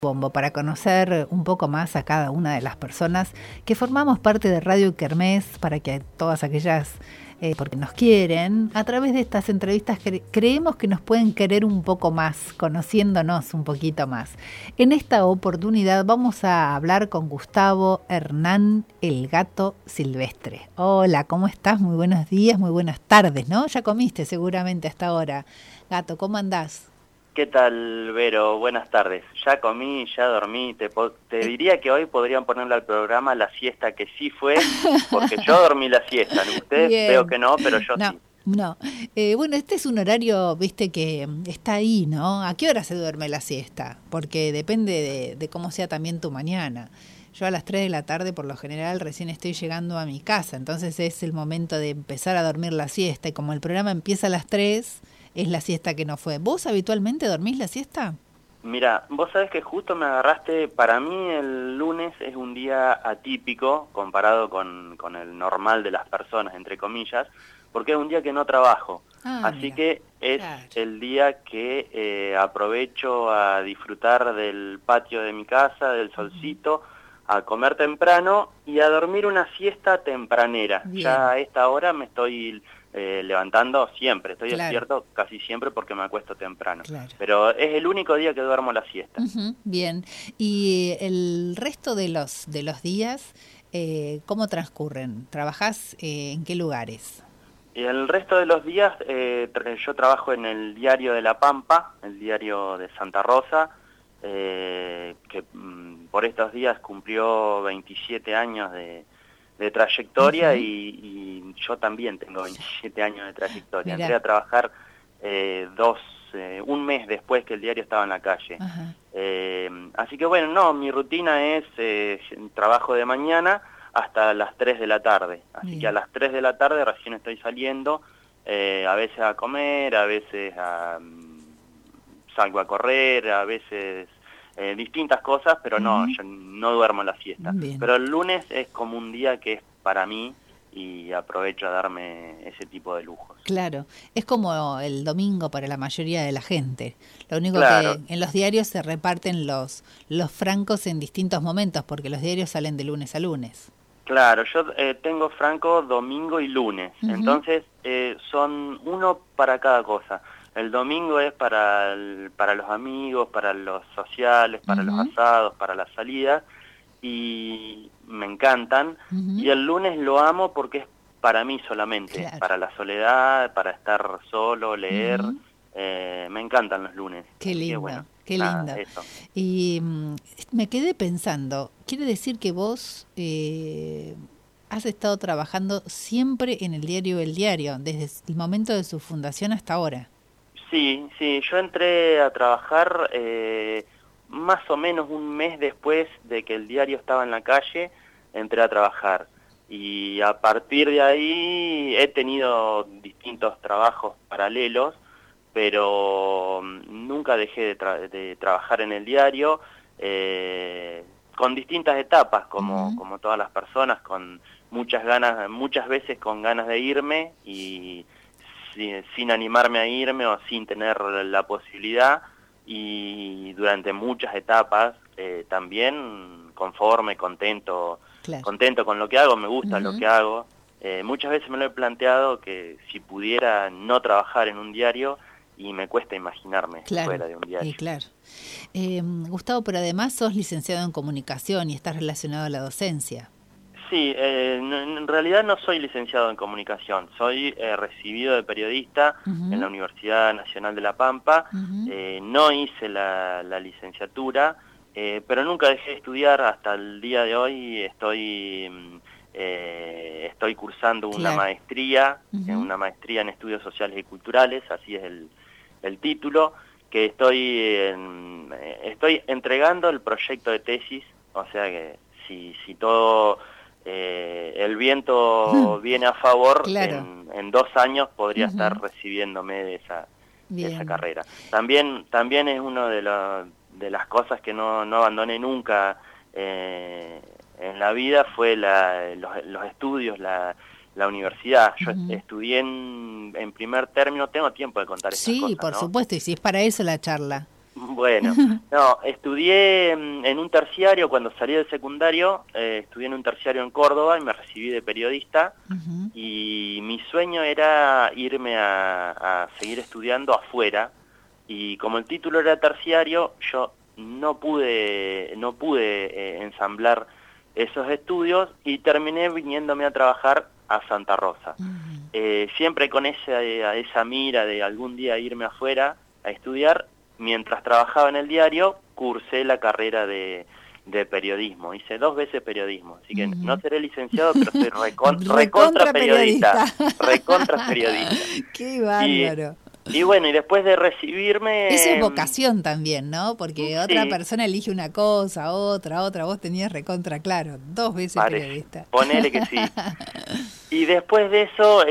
Bombo para conocer un poco más a cada una de las personas que formamos parte de Radio Kermés, para que todas aquellas porque nos quieren, a través de estas entrevistas creemos que nos pueden querer un poco más, conociéndonos un poquito más. En esta oportunidad vamos a hablar con Gustavo Hernán, el gato silvestre. Hola, ¿cómo estás? Muy buenos días, muy buenas tardes, ¿no? Ya comiste seguramente hasta ahora. Gato, ¿cómo andás? ¿Qué tal, Vero? Buenas tardes. Ya comí, ya dormí. Te diría que hoy podrían ponerle al programa la siesta que sí fue, porque yo dormí la siesta. Ustedes Bien. veo que no, pero yo sí. No. Bueno, este es un horario, viste, que está ahí, ¿no? ¿A qué hora se duerme la siesta? Porque depende de cómo sea también tu mañana. Yo a las 3 de la tarde, por lo general, recién estoy llegando a mi casa, entonces es el momento de empezar a dormir la siesta. Y como el programa empieza a las 3, es la siesta que no fue. ¿Vos habitualmente dormís la siesta? Mira, vos sabés que justo me agarraste. Para mí el lunes es un día atípico comparado con el normal de las personas, entre comillas, porque es un día que no trabajo. Así que es el día que aprovecho a disfrutar del patio de mi casa, del solcito, a comer temprano y a dormir una siesta tempranera. Bien. Ya a esta hora me estoy levantando siempre, estoy despierto casi siempre porque me acuesto temprano. Pero es el único día que duermo la siesta. Bien. ¿Y el resto de los días, cómo transcurren? ¿Trabajás en qué lugares? Y el resto de los días yo trabajo en el Diario de La Pampa, el diario de Santa Rosa, que por estos días cumplió 27 años de trayectoria. Y yo también tengo 27 años de trayectoria. Mirá. Entré a trabajar un mes después que el diario estaba en la calle. Así que bueno, mi rutina es trabajo de mañana hasta las 3 de la tarde. Así que a las 3 de la tarde recién estoy saliendo, a veces a comer, a veces salgo a correr, a veces distintas cosas, pero no, yo no duermo la siesta. Bien. Pero el lunes es como un día que es para mí y aprovecho a darme ese tipo de lujos. Claro, es como el domingo para la mayoría de la gente. Lo único que en los diarios se reparten los francos en distintos momentos, porque los diarios salen de lunes a lunes. Claro, yo tengo franco domingo y lunes, entonces son uno para cada cosa. El domingo es para los amigos, para los sociales, para los asados, para las salidas, y me encantan. Y el lunes lo amo porque es para mí solamente, para la soledad, para estar solo, leer. Me encantan los lunes. Qué lindo, qué lindo. Eso. Y me quedé pensando, ¿quiere decir que vos has estado trabajando siempre en el diario El Diario, desde el momento de su fundación hasta ahora? Sí, yo entré a trabajar más o menos un mes después de que el diario estaba en la calle, entré a trabajar. Y a partir de ahí he tenido distintos trabajos paralelos, pero nunca dejé de trabajar en el diario, con distintas etapas, como todas las personas, con muchas ganas, muchas veces con ganas de irme y sin animarme a irme o sin tener la posibilidad, y durante muchas etapas también conforme, contento con lo que hago, me gusta lo que hago. Muchas veces me lo he planteado que si pudiera no trabajar en un diario, y me cuesta imaginarme fuera de un diario. Claro. Gustavo, pero además sos licenciado en comunicación y estás relacionado a la docencia. Sí, en realidad no soy licenciado en comunicación, soy recibido de periodista en la Universidad Nacional de La Pampa. No hice la licenciatura, pero nunca dejé de estudiar. Hasta el día de hoy estoy cursando una maestría, una maestría en estudios sociales y culturales, así es el título, que estoy entregando el proyecto de tesis, o sea que si todo el viento viene a favor, en 2 años podría estar recibiéndome de esa carrera. También es uno de las cosas que no abandoné nunca en la vida, fue los estudios, la universidad. Yo estudié en primer término. Tengo tiempo de contar esas cosas, Sí, por ¿no? supuesto, y si es para eso la charla. Bueno, no, estudié en un terciario, cuando salí del secundario, estudié en un terciario en Córdoba y me recibí de periodista. Y mi sueño era irme a seguir estudiando afuera, y como el título era terciario, yo no pude ensamblar esos estudios y terminé viniéndome a trabajar a Santa Rosa. Siempre con esa mira de algún día irme afuera a estudiar. Mientras trabajaba en el diario, cursé la carrera de periodismo. Hice 2 veces periodismo, así que no seré licenciado, pero soy recontra periodista. Recontra periodista. ¡Qué bárbaro! Y bueno, y después de Eso es recibirme... vocación también, ¿no? Porque otra Sí, persona elige una cosa, otra, vos tenías recontra claro, 2 veces periodista. ponele que sí. Y después de eso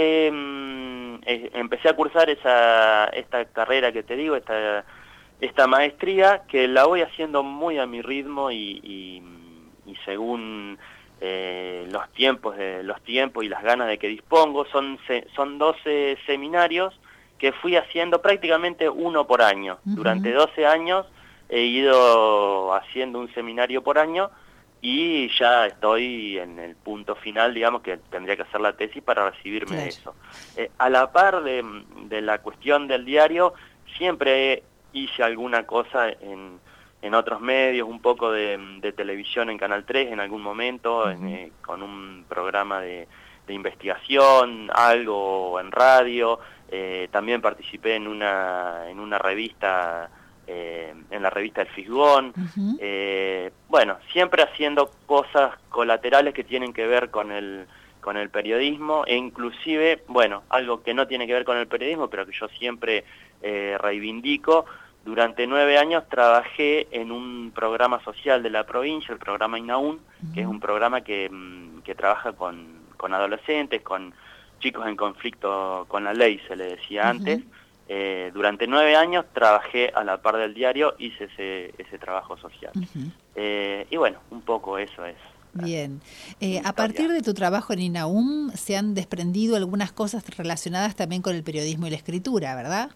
empecé a cursar esta carrera que te digo, esta maestría, que la voy haciendo muy a mi ritmo y según los tiempos y las ganas de que dispongo. Son 12 seminarios que fui haciendo prácticamente uno por año. Durante 12 años he ido haciendo un seminario por año y ya estoy en el punto final, digamos, que tendría que hacer la tesis para recibirme de eso. A la par de la cuestión del diario, siempre hice alguna cosa en otros medios, un poco de televisión en Canal 3 en algún momento, con un programa de investigación, algo en radio. También participé en una revista, en la revista El Fisgón. Bueno, siempre haciendo cosas colaterales que tienen que ver con el periodismo, e inclusive, bueno, algo que no tiene que ver con el periodismo, pero que yo siempre reivindico. Durante 9 años trabajé en un programa social de la provincia, el programa INAUN, que es un programa que trabaja con adolescentes, con chicos en conflicto con la ley, se le decía antes. Durante 9 años trabajé a la par del diario, hice ese trabajo social. Y bueno, un poco eso es. Bien. A partir de tu trabajo en INAUM se han desprendido algunas cosas relacionadas también con el periodismo y la escritura, ¿verdad?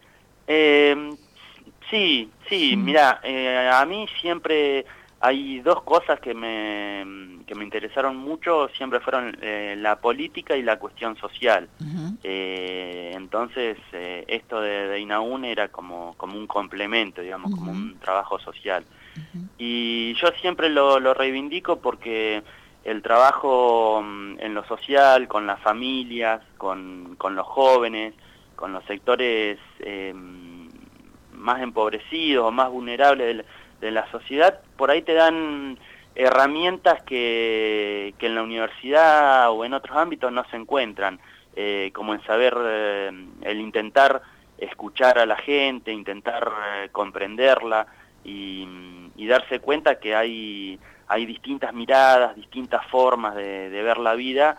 Sí, mira, a mí siempre hay 2 cosas que me interesaron mucho, siempre fueron la política y la cuestión social. Entonces, esto de INAUN era como un complemento, digamos, como un trabajo social. Y yo siempre lo reivindico porque el trabajo en lo social, con las familias, con los jóvenes, con los sectores más empobrecidos o más vulnerables de la sociedad, por ahí te dan herramientas que en la universidad o en otros ámbitos no se encuentran, como el saber, el intentar escuchar a la gente, intentar comprenderla y darse cuenta que hay distintas miradas, distintas formas de ver la vida,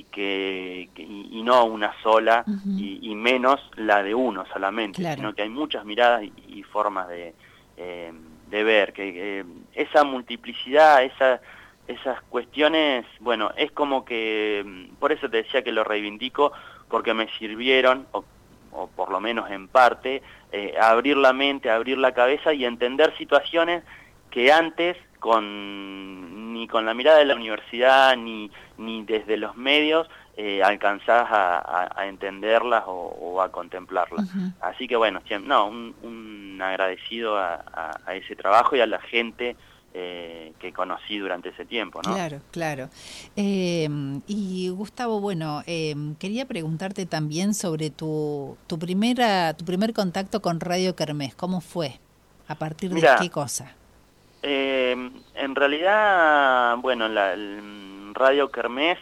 y no una sola, y menos la de uno solamente, sino que hay muchas miradas y formas de ver, que esa multiplicidad, esas cuestiones, bueno, es como que, por eso te decía que lo reivindico, porque me sirvieron, o por lo menos en parte, abrir la mente, abrir la cabeza y entender situaciones que antes ni con la mirada de la universidad ni desde los medios alcanzás a entenderlas o a contemplarlas. Así que bueno, un agradecido a ese trabajo y a la gente que conocí durante ese tiempo, ¿no? Claro. Y Gustavo, bueno, quería preguntarte también sobre tu primer contacto con Radio Kermés. ¿Cómo fue? ¿A partir de qué cosa? En realidad, bueno, Radio Kermés,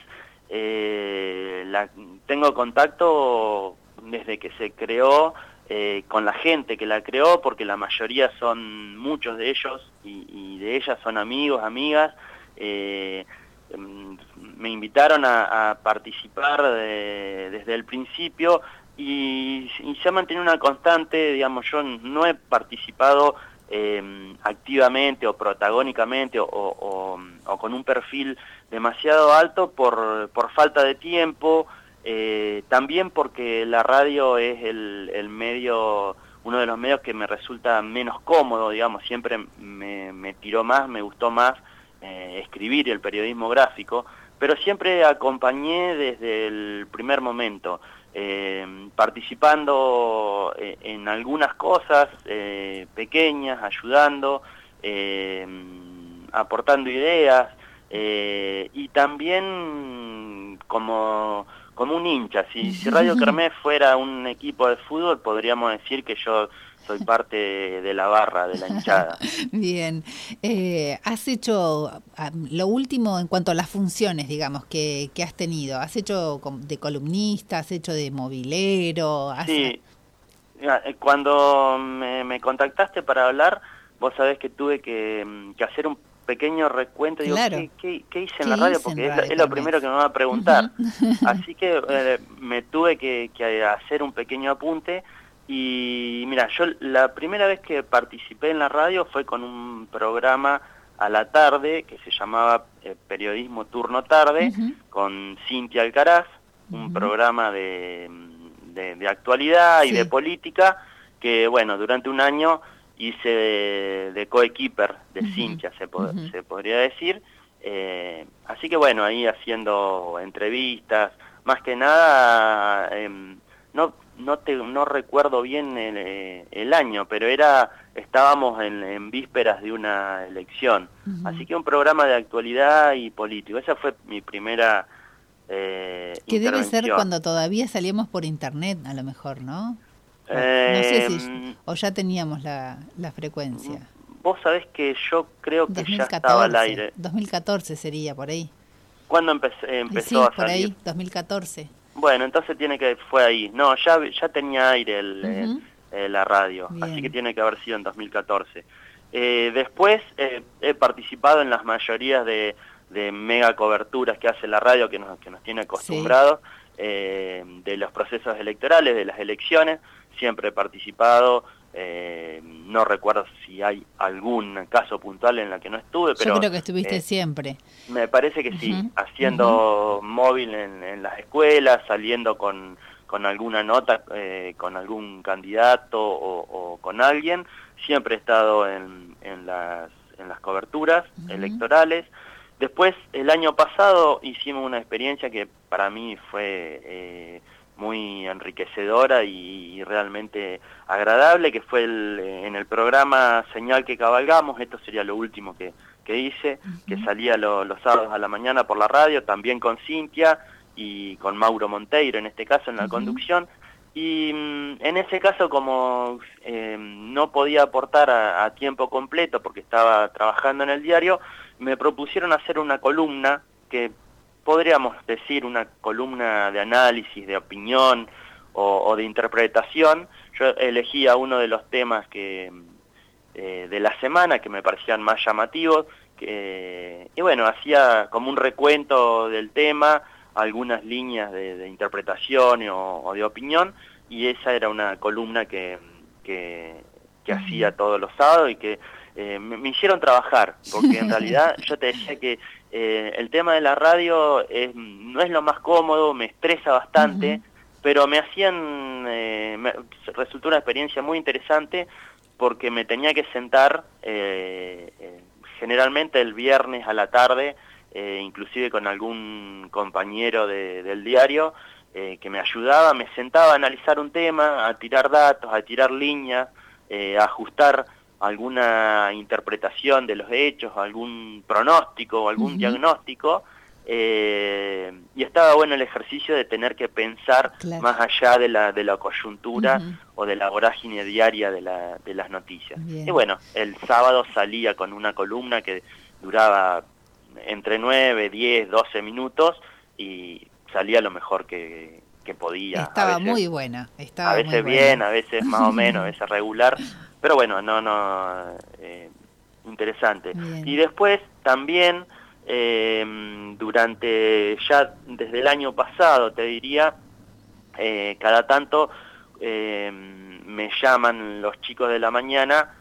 tengo contacto desde que se creó, con la gente que la creó, porque la mayoría muchos de ellos y de ellas son amigos, amigas. Me invitaron a participar desde el principio y se ha mantenido una constante, digamos. Yo no he participado activamente o protagónicamente o con un perfil demasiado alto por falta de tiempo, también porque la radio es el medio uno de los medios que me resulta menos cómodo, digamos, siempre me tiró más, me gustó más escribir el periodismo gráfico, pero siempre acompañé desde el primer momento, participando en algunas cosas pequeñas, ayudando, aportando ideas, y también como un hincha. Si Radio Kermés fuera un equipo de fútbol, podríamos decir que yo soy parte de la barra, de la hinchada. Bien. ¿Has hecho lo último en cuanto a las funciones, digamos, que has tenido? ¿Has hecho de columnista, has hecho de movilero? Sí, cuando me contactaste para hablar, vos sabés que tuve que hacer un pequeño recuento. Digo, claro. ¿qué hice en la radio? Porque es lo primero que me va a preguntar. Así que me tuve que hacer un pequeño apunte. Y mira, yo la primera vez que participé en la radio fue con un programa a la tarde que se llamaba Periodismo Turno Tarde, con Cintia Alcaraz, un programa de actualidad y de política, que bueno, durante un año hice de coequiper de Cintia, se podría decir. Así que bueno, ahí haciendo entrevistas, más que nada, no recuerdo bien el año, pero estábamos en vísperas de una elección. Así que un programa de actualidad y político. Esa fue mi primera que debe ser cuando todavía salíamos por internet, a lo mejor, ¿no? No sé si o ya teníamos la frecuencia. Vos sabés que yo creo que 2014, ya estaba al aire. 2014 sería, por ahí. ¿Cuándo empezó sí, a salir? Por ahí, 2014. Bueno, entonces fue ahí. No, ya tenía aire la radio, bien. Así que tiene que haber sido en 2014. Después he participado en las mayorías de mega coberturas que hace la radio, que nos tiene acostumbrados, de los procesos electorales, de las elecciones. Siempre he participado, no recuerdo si hay algún caso puntual en la que no estuve, pero... Yo creo que estuviste siempre. Me parece que sí, haciendo móvil en las escuelas, saliendo con alguna nota, con algún candidato o con alguien. Siempre he estado en las coberturas electorales. Después, el año pasado hicimos una experiencia que para mí fue muy enriquecedora y realmente agradable, que fue en el programa Señal que Cabalgamos. Esto sería lo último que hice, que salía los sábados a la mañana por la radio, también con Cintia y con Mauro Monteiro, en este caso en la conducción. Y en ese caso, como no podía aportar a tiempo completo porque estaba trabajando en el diario, me propusieron hacer una columna que podríamos decir una columna de análisis, de opinión o de interpretación. Yo elegía uno de los temas de la semana que me parecían más llamativos, y bueno, hacía como un recuento del tema, algunas líneas de interpretación o de opinión, y esa era una columna que hacía todos los sábados y que me hicieron trabajar, porque en realidad yo te decía que el tema de la radio no es lo más cómodo, me estresa bastante, pero me resultó una experiencia muy interesante porque me tenía que sentar generalmente el viernes a la tarde, inclusive con algún compañero del diario que me ayudaba, me sentaba a analizar un tema, a tirar datos, a tirar líneas, a ajustar alguna interpretación de los hechos, algún pronóstico o algún diagnóstico, y estaba bueno el ejercicio de tener que pensar más allá de la coyuntura o de la vorágine diaria de las noticias. Bien. Y bueno, el sábado salía con una columna que duraba entre 9, 10, 12 minutos y salía lo mejor que podía. Estaba muy buena. A veces bien, a veces más o menos, a veces regular, pero bueno, interesante. Bien. Y después también, desde el año pasado, te diría, cada tanto me llaman los chicos de la mañana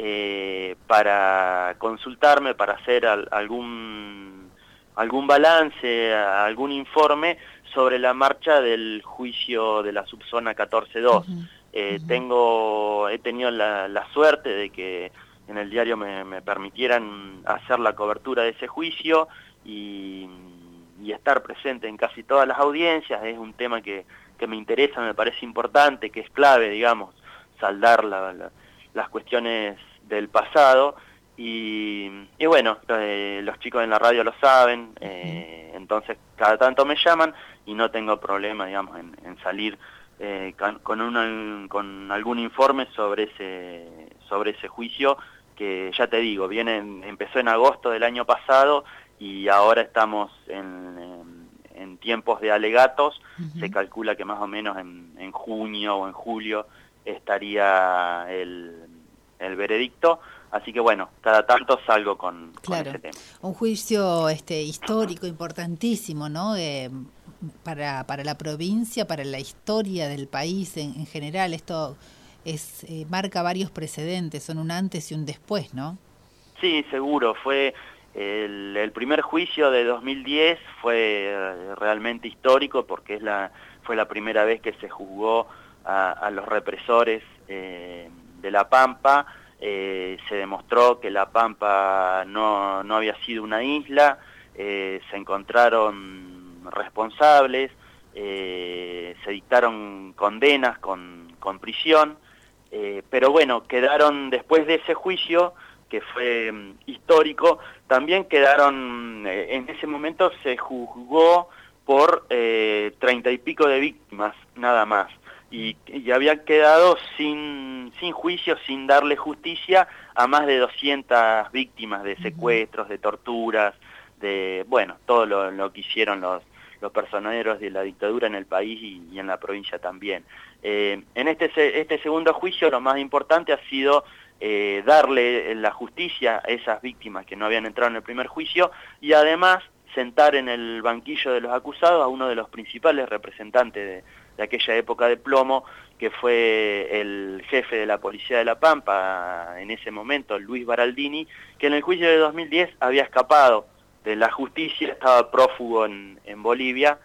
para consultarme, para hacer algún balance, algún informe sobre la marcha del juicio de la subzona 14.2. He tenido la suerte de que en el diario me permitieran hacer la cobertura de ese juicio y estar presente en casi todas las audiencias. Es un tema que me interesa, me parece importante, que es clave, digamos, saldar las cuestiones del pasado. Y bueno, los chicos en la radio lo saben, entonces cada tanto me llaman y no tengo problema, digamos, en salir con algún informe sobre ese juicio, que ya te digo, empezó en agosto del año pasado y ahora estamos en tiempos de alegatos. Se calcula que más o menos en junio o en julio estaría el veredicto, así que bueno, cada tanto salgo con ese tema. Un juicio histórico importantísimo, ¿no? Para la provincia, para la historia del país en general. Esto marca varios precedentes, son un antes y un después, ¿no? Sí, seguro. Fue el primer juicio de 2010, fue realmente histórico porque fue la primera vez que se juzgó a los represores de La Pampa. Se demostró que La Pampa no había sido una isla, se encontraron responsables, se dictaron condenas con prisión, pero bueno, quedaron después de ese juicio, que fue histórico, también quedaron, en ese momento se juzgó por 30 y pico de víctimas, nada más. Y había quedado sin juicio, sin darle justicia a más de 200 víctimas de secuestros, de torturas, de, bueno, todo lo que hicieron los personeros de la dictadura en el país y en la provincia también. En este segundo juicio lo más importante ha sido darle la justicia a esas víctimas que no habían entrado en el primer juicio y además sentar en el banquillo de los acusados a uno de los principales representantes de aquella época de plomo, que fue el jefe de la policía de La Pampa en ese momento, Luis Baraldini, que en el juicio de 2010 había escapado de la justicia, estaba prófugo en Bolivia,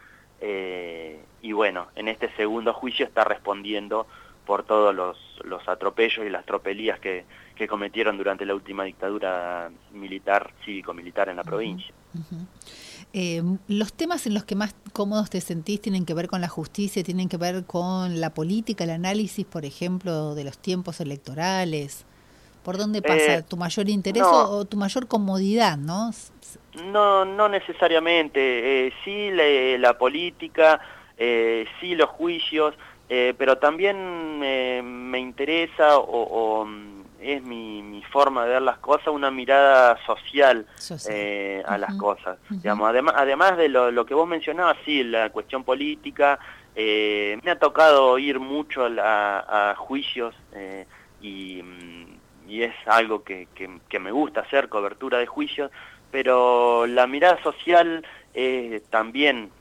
y bueno, en este segundo juicio está respondiendo por todos los atropellos y las tropelías que cometieron durante la última dictadura cívico-militar en la provincia. Los temas en los que más cómodos te sentís tienen que ver con la justicia, tienen que ver con la política, el análisis, por ejemplo, de los tiempos electorales. ¿Por dónde pasa tu mayor interés o tu mayor comodidad, no? No necesariamente. Sí la política, sí los juicios, pero también me interesa es mi forma de ver las cosas, una mirada social a las cosas. Digamos, además de lo que vos mencionabas, sí, la cuestión política, me ha tocado ir mucho a juicios y es algo que me gusta hacer, cobertura de juicios, pero la mirada social también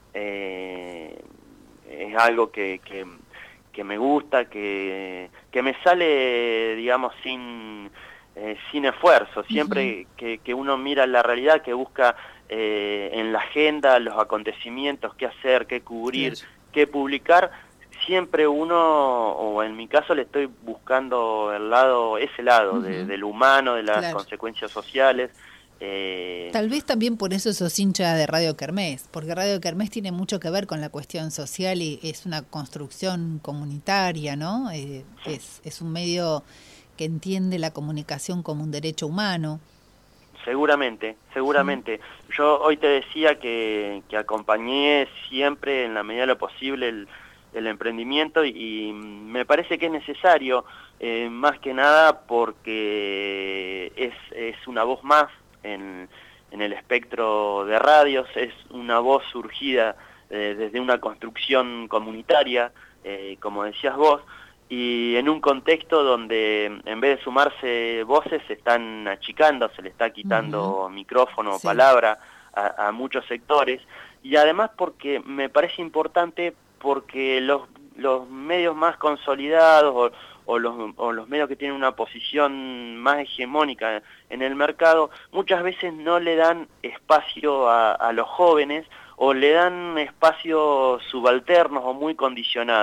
es algo que me gusta, que me sale, digamos, sin esfuerzo. Siempre que uno mira la realidad, que busca en la agenda los acontecimientos, qué hacer, qué cubrir, qué publicar, siempre uno, o en mi caso le estoy buscando ese lado del humano, de las consecuencias sociales. Tal vez también por eso sos hincha de Radio Kermés, porque Radio Kermés tiene mucho que ver con la cuestión social y es una construcción comunitaria, ¿no? Es un medio que entiende la comunicación como un derecho humano. Seguramente. Yo hoy te decía que acompañé siempre en la medida de lo posible el emprendimiento y me parece que es necesario, más que nada porque es una voz más en el espectro de radios, es una voz surgida desde una construcción comunitaria, como decías vos, y en un contexto donde en vez de sumarse voces se están achicando, se le está quitando micrófono, palabra a muchos sectores, y además porque me parece importante porque los medios más consolidados o los medios que tienen una posición más hegemónica en el mercado, muchas veces no le dan espacio a los jóvenes o le dan espacios subalternos o muy condicionados.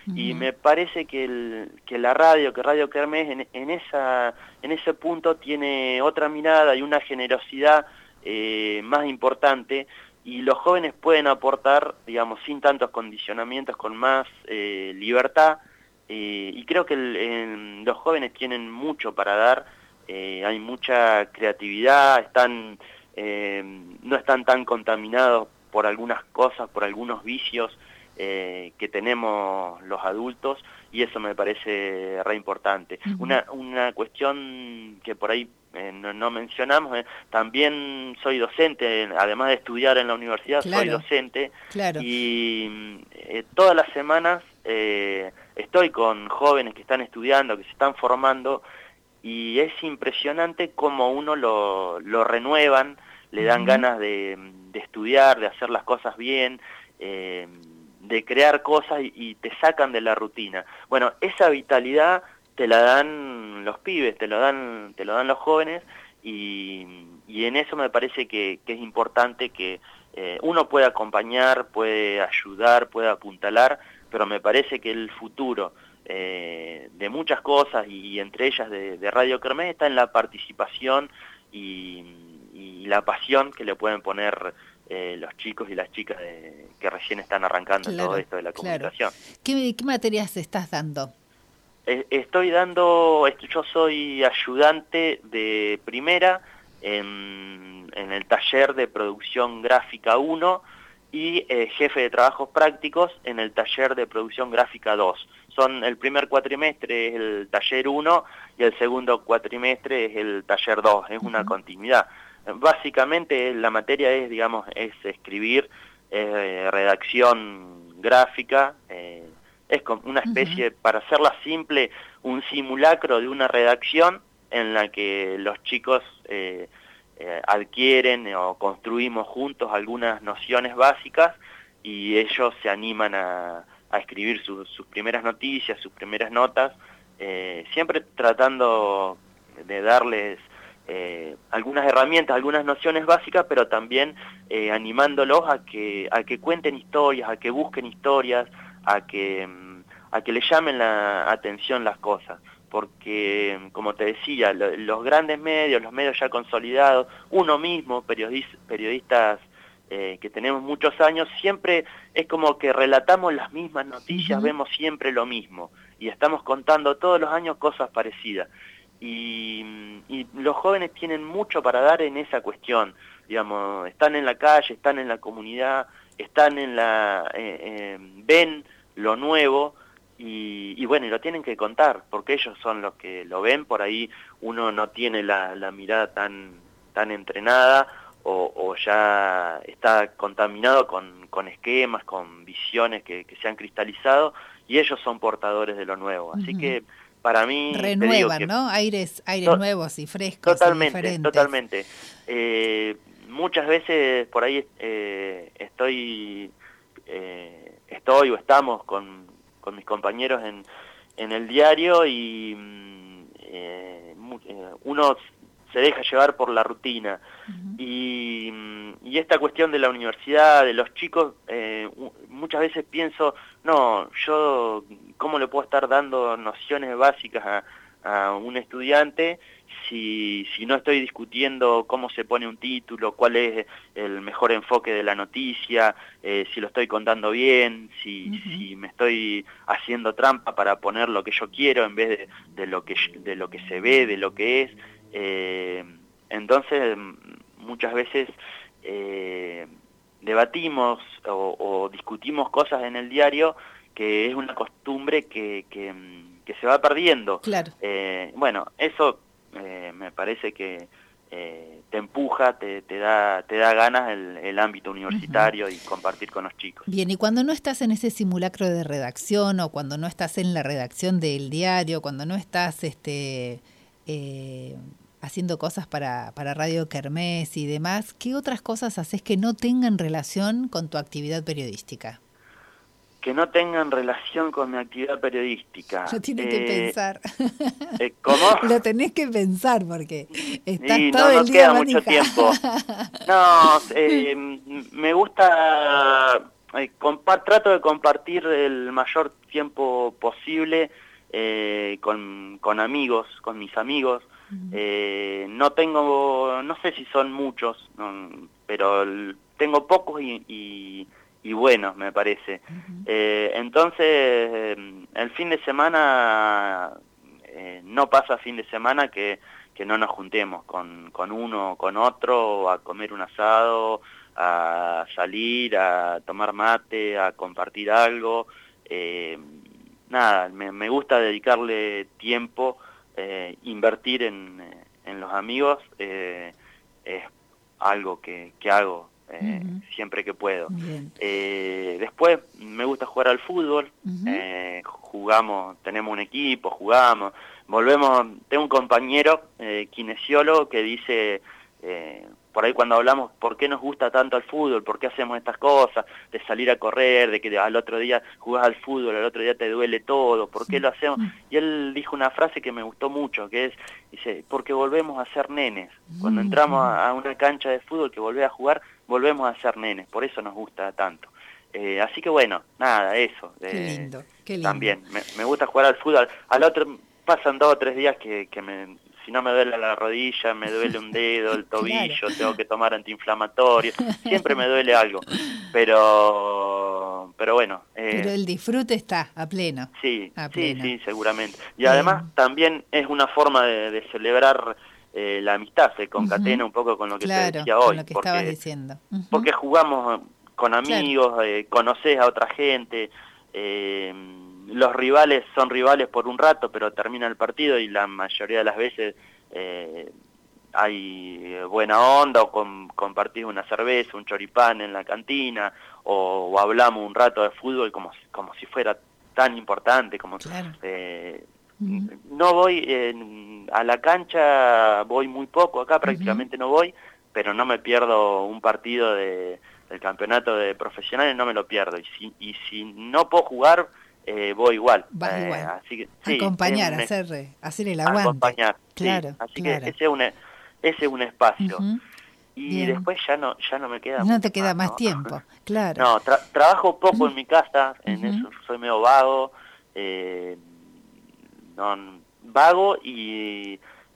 Y me parece que la radio, que Radio Kermés en ese punto tiene otra mirada y una generosidad más importante, y los jóvenes pueden aportar, digamos, sin tantos condicionamientos, con más libertad, y creo que los jóvenes tienen mucho para dar. Hay mucha creatividad, no están tan contaminados por algunas cosas, por algunos vicios que tenemos los adultos, y eso me parece re importante. Una cuestión que por ahí no mencionamos, también soy docente, además de estudiar en la universidad, soy docente, y todas las semanas estoy con jóvenes que están estudiando, que se están formando, y es impresionante cómo uno lo renuevan, le dan ganas de estudiar, de hacer las cosas bien, de crear cosas, y te sacan de la rutina. Bueno, esa vitalidad te la dan los pibes, te lo dan los jóvenes, y en eso me parece que es importante que uno puede acompañar, puede ayudar, puede apuntalar, pero me parece que el futuro de muchas cosas, y entre ellas de Radio Kermés, está en la participación y la pasión que le pueden poner los chicos y las chicas que recién están arrancando en todo esto de la comunicación. ¿Qué materias estás dando? Yo soy ayudante de primera en el taller de producción gráfica 1 y jefe de trabajos prácticos en el taller de producción gráfica 2. El primer cuatrimestre es el taller 1 y el segundo cuatrimestre es el taller 2, es una continuidad. Básicamente la materia es escribir, redacción gráfica, es como una especie, para hacerla simple, un simulacro de una redacción en la que los chicos adquieren o construimos juntos algunas nociones básicas, y ellos se animan a escribir sus primeras noticias, sus primeras notas, siempre tratando de darles algunas herramientas, algunas nociones básicas, pero también animándolos a que cuenten historias, a que busquen historias, a que le llamen la atención las cosas, porque, como te decía, los grandes medios, los medios ya consolidados, uno mismo, periodistas que tenemos muchos años, siempre es como que relatamos las mismas noticias, vemos siempre lo mismo, y estamos contando todos los años cosas parecidas. Y los jóvenes tienen mucho para dar en esa cuestión, digamos, están en la calle, están en la comunidad, están ven lo nuevo, y bueno, y lo tienen que contar, porque ellos son los que lo ven. Por ahí uno no tiene la mirada tan entrenada, o ya está contaminado con esquemas, con visiones que se han cristalizado, y ellos son portadores de lo nuevo. Así que para mí... Renuevan, ¿no? Aires nuevos y frescos. Totalmente, y diferentes. Totalmente. Muchas veces por ahí estoy o estamos con mis compañeros en el diario, y uno se deja llevar por la rutina, y esta cuestión de la universidad, de los chicos, muchas veces pienso, no, yo cómo le puedo estar dando nociones básicas a un estudiante si no estoy discutiendo cómo se pone un título, cuál es el mejor enfoque de la noticia, si lo estoy contando bien, si me estoy haciendo trampa para poner lo que yo quiero en vez de lo que se ve, de lo que es. Entonces muchas veces debatimos o discutimos cosas en el diario, que es una costumbre que se va perdiendo. Claro. Bueno, eso me parece que te empuja, te da ganas el ámbito universitario y compartir con los chicos. Bien, y cuando no estás en ese simulacro de redacción, o cuando no estás en la redacción del diario, cuando no estás haciendo cosas para Radio Kermés y demás, ¿qué otras cosas haces que no tengan relación con tu actividad periodística? Que no tengan relación con mi actividad periodística. Lo tienes que pensar. ¿Cómo? Lo tenés que pensar, porque estás sí, todo el día queda mucho tiempo. No, me gusta trato de compartir el mayor tiempo posible con amigos, con mis amigos. No sé si son muchos, pero tengo pocos y buenos, me parece. Entonces, el fin de semana, no pasa fin de semana que no nos juntemos con uno o con otro a comer un asado, a salir, a tomar mate, a compartir algo. Nada, me gusta dedicarle tiempo, invertir en los amigos, es algo que hago siempre que puedo. Después me gusta jugar al fútbol, jugamos, tenemos un equipo, jugamos, tengo un compañero kinesiólogo que dice, por ahí cuando hablamos, ¿por qué nos gusta tanto el fútbol? ¿Por qué hacemos estas cosas? De salir a correr, de que al otro día jugás al fútbol, al otro día te duele todo, ¿por qué lo hacemos? Y él dijo una frase que me gustó mucho, que dice, porque volvemos a ser nenes. Cuando entramos a una cancha de fútbol que volvés a jugar, volvemos a ser nenes, por eso nos gusta tanto. Así que bueno, nada, eso. Qué lindo, qué lindo. También, me gusta jugar al fútbol. Al otro, pasan 2 o 3 días que si no me duele la rodilla, me duele un dedo, el tobillo, claro. Tengo que tomar antiinflamatorio, siempre me duele algo, pero bueno. Pero el disfrute está a pleno. Sí, sí, seguramente. Y además también es una forma de celebrar la amistad, se concatena un poco con lo que te decía hoy. Con lo que estabas diciendo. Porque jugamos con amigos, conocés a otra gente, los rivales son rivales por un rato, pero termina el partido y la mayoría de las veces hay buena onda, o compartís una cerveza, un choripán en la cantina, o hablamos un rato de fútbol como si fuera tan importante. No voy a la cancha, voy muy poco acá, prácticamente no voy, pero no me pierdo un partido del campeonato de profesionales, no me lo pierdo. Y si no puedo jugar, voy igual. Vas igual. Así que, sí, acompañar, hacer el aguante. Acompañar, claro, sí. Así que ese es un espacio. Y bien. Después ya no me queda No te queda más tiempo, claro. No, trabajo poco en mi casa, en eso soy medio vago, vago y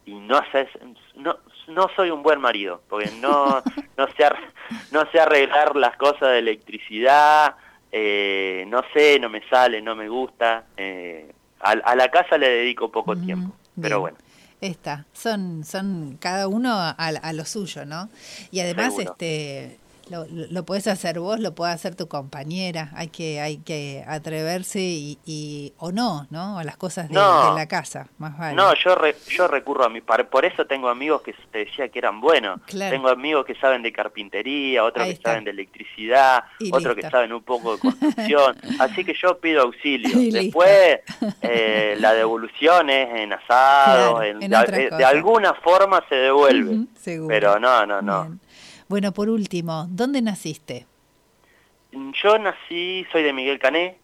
no soy un buen marido, porque no sé arreglar las cosas de electricidad, no me sale, no me gusta. A la casa le dedico poco tiempo, pero bueno. Son cada uno a lo suyo, ¿no? Y además Seguro. Lo podés hacer vos, lo puede hacer tu compañera, hay que atreverse o no, a las cosas de la casa, más vale. No, yo recurro por eso tengo amigos que te decía que eran buenos. Claro. Tengo amigos que saben de carpintería, otros que saben de electricidad, otros que saben un poco de construcción, así que yo pido auxilio. Después la devolución es en asados, de alguna forma se devuelve, seguro. Pero no. Bien. Bueno, por último, ¿dónde naciste? Yo soy de Miguel Cané,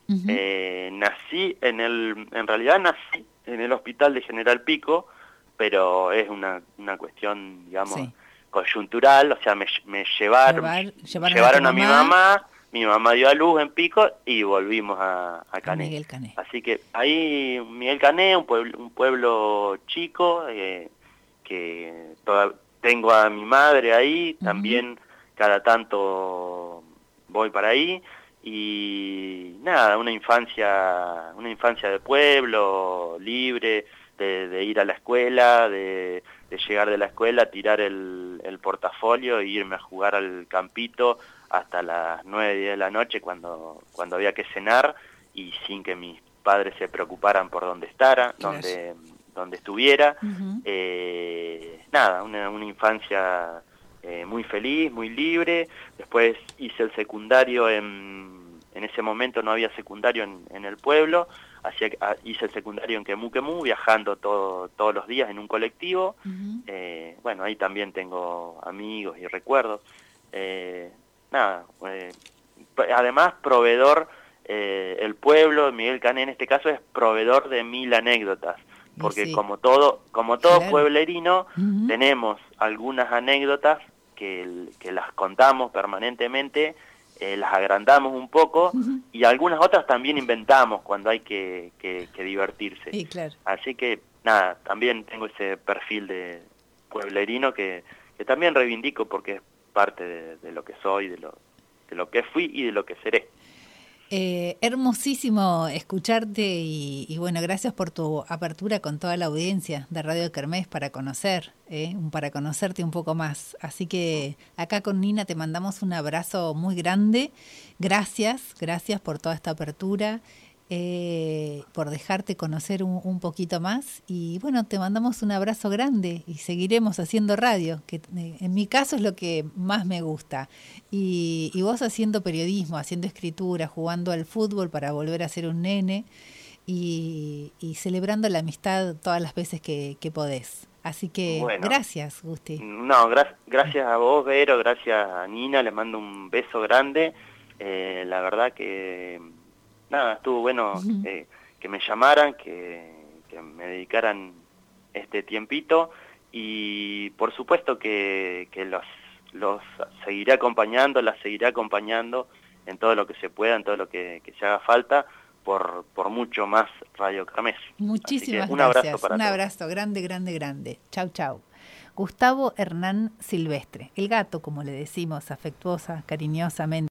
en realidad nací en el hospital de General Pico, pero es una cuestión, digamos, coyuntural, o sea, me llevaron a mi mamá dio a luz en Pico y volvimos a Cané. Miguel Cané. Así que ahí Miguel Cané, un pueblo chico, que tengo a mi madre ahí, también cada tanto voy para ahí, y nada, una infancia de pueblo, libre, de ir a la escuela, de llegar de la escuela, tirar el portafolio e irme a jugar al campito hasta las 9, 10 de la noche cuando había que cenar, y sin que mis padres se preocuparan por dónde donde estuviera. Nada, una infancia muy feliz, muy libre. Después hice el secundario, en ese momento no había secundario en el pueblo, hice el secundario en Quemú, viajando todos los días en un colectivo. Bueno, ahí también tengo amigos y recuerdos. Además, proveedor, el pueblo, Miguel Cané en este caso, es proveedor de 1000 anécdotas. Porque como todo pueblerino, tenemos algunas anécdotas que las contamos permanentemente, las agrandamos un poco y algunas otras también inventamos cuando hay que divertirse. Sí, claro. Así que nada, también tengo ese perfil de pueblerino que también reivindico porque es parte de lo que soy, de lo que fui y de lo que seré. Hermosísimo escucharte y bueno, gracias por tu apertura con toda la audiencia de Radio Kermés para para conocerte un poco más. Así que acá con Nina te mandamos un abrazo muy grande. Gracias por toda esta apertura, por dejarte conocer un poquito más. Y bueno, te mandamos un abrazo grande y seguiremos haciendo radio, que en mi caso es lo que más me gusta. Y vos haciendo periodismo, haciendo escritura, jugando al fútbol para volver a ser un nene y celebrando la amistad todas las veces que podés. Así que bueno, gracias, Gusti. No, gracias a vos, Vero, gracias a Nina, les mando un beso grande. La verdad que nada, estuvo bueno que me llamaran, que me dedicaran este tiempito y por supuesto que los seguiré acompañando, las seguiré acompañando en todo lo que se pueda, en todo lo que se haga falta, por mucho más Radio Kermés. Muchísimas gracias. Un abrazo grande, grande, grande. Chau, chau. Gustavo Hernán Silvestre, el gato, como le decimos afectuosa, cariñosamente.